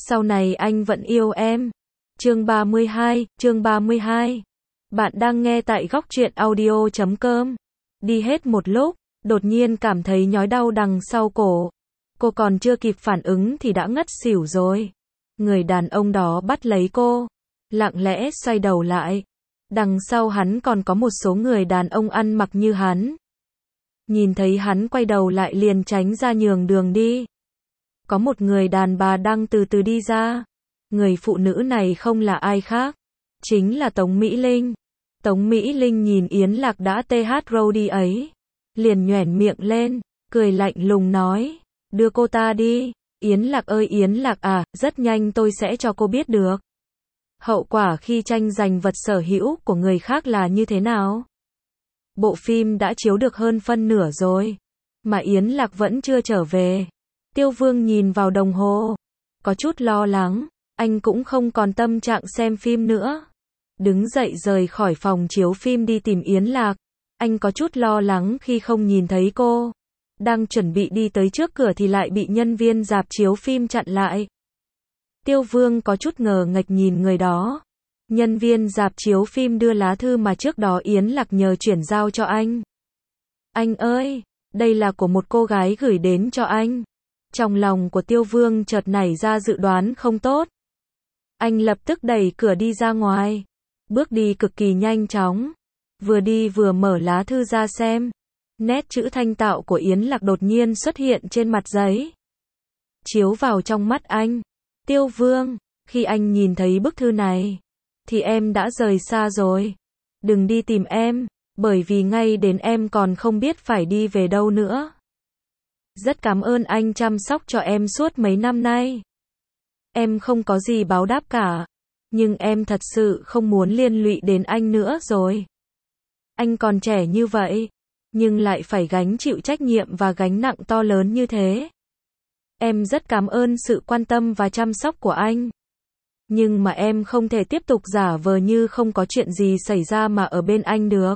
sau này anh vẫn yêu em. Chương 32. Bạn đang nghe tại góc truyện audio.com. Đi hết một lúc, đột nhiên cảm thấy nhói đau đằng sau cổ. Cô còn chưa kịp phản ứng thì đã ngất xỉu rồi. Người đàn ông đó bắt lấy cô, lặng lẽ xoay đầu lại. Đằng sau hắn còn có một số người đàn ông ăn mặc như hắn. Nhìn thấy hắn quay đầu lại liền tránh ra nhường đường đi. Có một người đàn bà đang từ từ đi ra. Người phụ nữ này không là ai khác, chính là Tống Mỹ Linh. Tống Mỹ Linh nhìn Yến Lạc đã TH ấy, liền nhoẻn miệng lên, cười lạnh lùng nói, đưa cô ta đi. Yến Lạc ơi Yến Lạc à, rất nhanh tôi sẽ cho cô biết được. Hậu quả khi tranh giành vật sở hữu của người khác là như thế nào? Bộ phim đã chiếu được hơn phân nửa rồi, mà Yến Lạc vẫn chưa trở về. Tiêu Vương nhìn vào đồng hồ, có chút lo lắng, anh cũng không còn tâm trạng xem phim nữa. Đứng dậy rời khỏi phòng chiếu phim đi tìm Yến Lạc, anh có chút lo lắng khi không nhìn thấy cô. Đang chuẩn bị đi tới trước cửa thì lại bị nhân viên rạp chiếu phim chặn lại. Tiêu Vương có chút ngờ nghệch nhìn người đó. Nhân viên rạp chiếu phim đưa lá thư mà trước đó Yến Lạc nhờ chuyển giao cho anh. Anh ơi, đây là của một cô gái gửi đến cho anh. Trong lòng của Tiêu Vương chợt nảy ra dự đoán không tốt. Anh lập tức đẩy cửa đi ra ngoài. Bước đi cực kỳ nhanh chóng. Vừa đi vừa mở lá thư ra xem. Nét chữ thanh tạo của Yến Lạc đột nhiên xuất hiện trên mặt giấy. Chiếu vào trong mắt anh. Tiêu Vương, khi anh nhìn thấy bức thư này, thì em đã rời xa rồi. Đừng đi tìm em, bởi vì ngay đến em còn không biết phải đi về đâu nữa. Rất cảm ơn anh chăm sóc cho em suốt mấy năm nay. Em không có gì báo đáp cả, nhưng em thật sự không muốn liên lụy đến anh nữa rồi. Anh còn trẻ như vậy, nhưng lại phải gánh chịu trách nhiệm và gánh nặng to lớn như thế. Em rất cảm ơn sự quan tâm và chăm sóc của anh. Nhưng mà em không thể tiếp tục giả vờ như không có chuyện gì xảy ra mà ở bên anh được.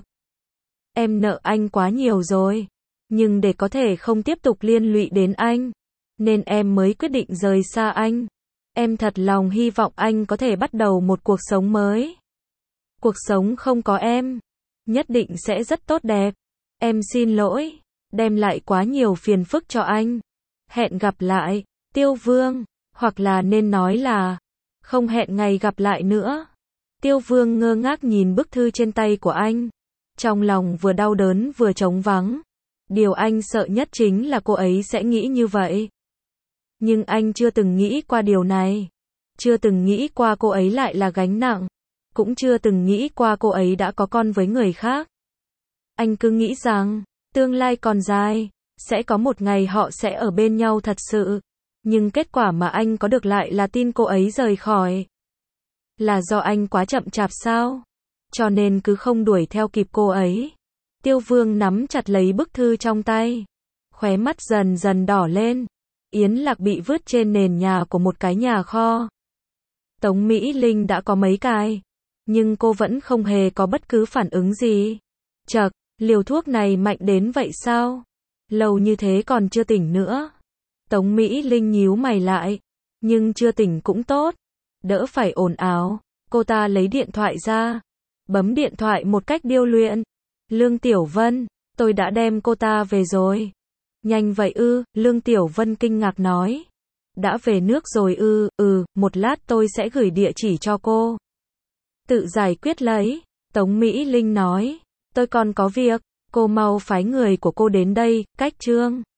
Em nợ anh quá nhiều rồi. Nhưng để có thể không tiếp tục liên lụy đến anh, nên em mới quyết định rời xa anh. Em thật lòng hy vọng anh có thể bắt đầu một cuộc sống mới. Cuộc sống không có em, nhất định sẽ rất tốt đẹp. Em xin lỗi, đem lại quá nhiều phiền phức cho anh. Hẹn gặp lại, Tiêu Vương, hoặc là nên nói là, không hẹn ngày gặp lại nữa. Tiêu Vương ngơ ngác nhìn bức thư trên tay của anh. Trong lòng vừa đau đớn vừa trống vắng. Điều anh sợ nhất chính là cô ấy sẽ nghĩ như vậy. Nhưng anh chưa từng nghĩ qua điều này. Chưa từng nghĩ qua cô ấy lại là gánh nặng. Cũng chưa từng nghĩ qua cô ấy đã có con với người khác. Anh cứ nghĩ rằng, tương lai còn dài, sẽ có một ngày họ sẽ ở bên nhau thật sự. Nhưng kết quả mà anh có được lại là tin cô ấy rời khỏi. Là do anh quá chậm chạp sao? Cho nên cứ không đuổi theo kịp cô ấy. Tiêu Vương nắm chặt lấy bức thư trong tay. Khóe mắt dần dần đỏ lên. Yến Lạc bị vứt trên nền nhà của một cái nhà kho. Tống Mỹ Linh đã có mấy cái, nhưng cô vẫn không hề có bất cứ phản ứng gì. Chậc, liều thuốc này mạnh đến vậy sao? Lâu như thế còn chưa tỉnh nữa. Tống Mỹ Linh nhíu mày lại. Nhưng chưa tỉnh cũng tốt. Đỡ phải ồn ào. Cô ta lấy điện thoại ra. Bấm điện thoại một cách điêu luyện. Lương Tiểu Vân, tôi đã đem cô ta về rồi. Nhanh vậy ư? Lương Tiểu Vân kinh ngạc nói. Đã về nước rồi ư? Một lát tôi sẽ gửi địa chỉ cho cô. Tự giải quyết lấy. Tống Mỹ Linh nói. Tôi còn có việc, cô mau phái người của cô đến đây, cách Trương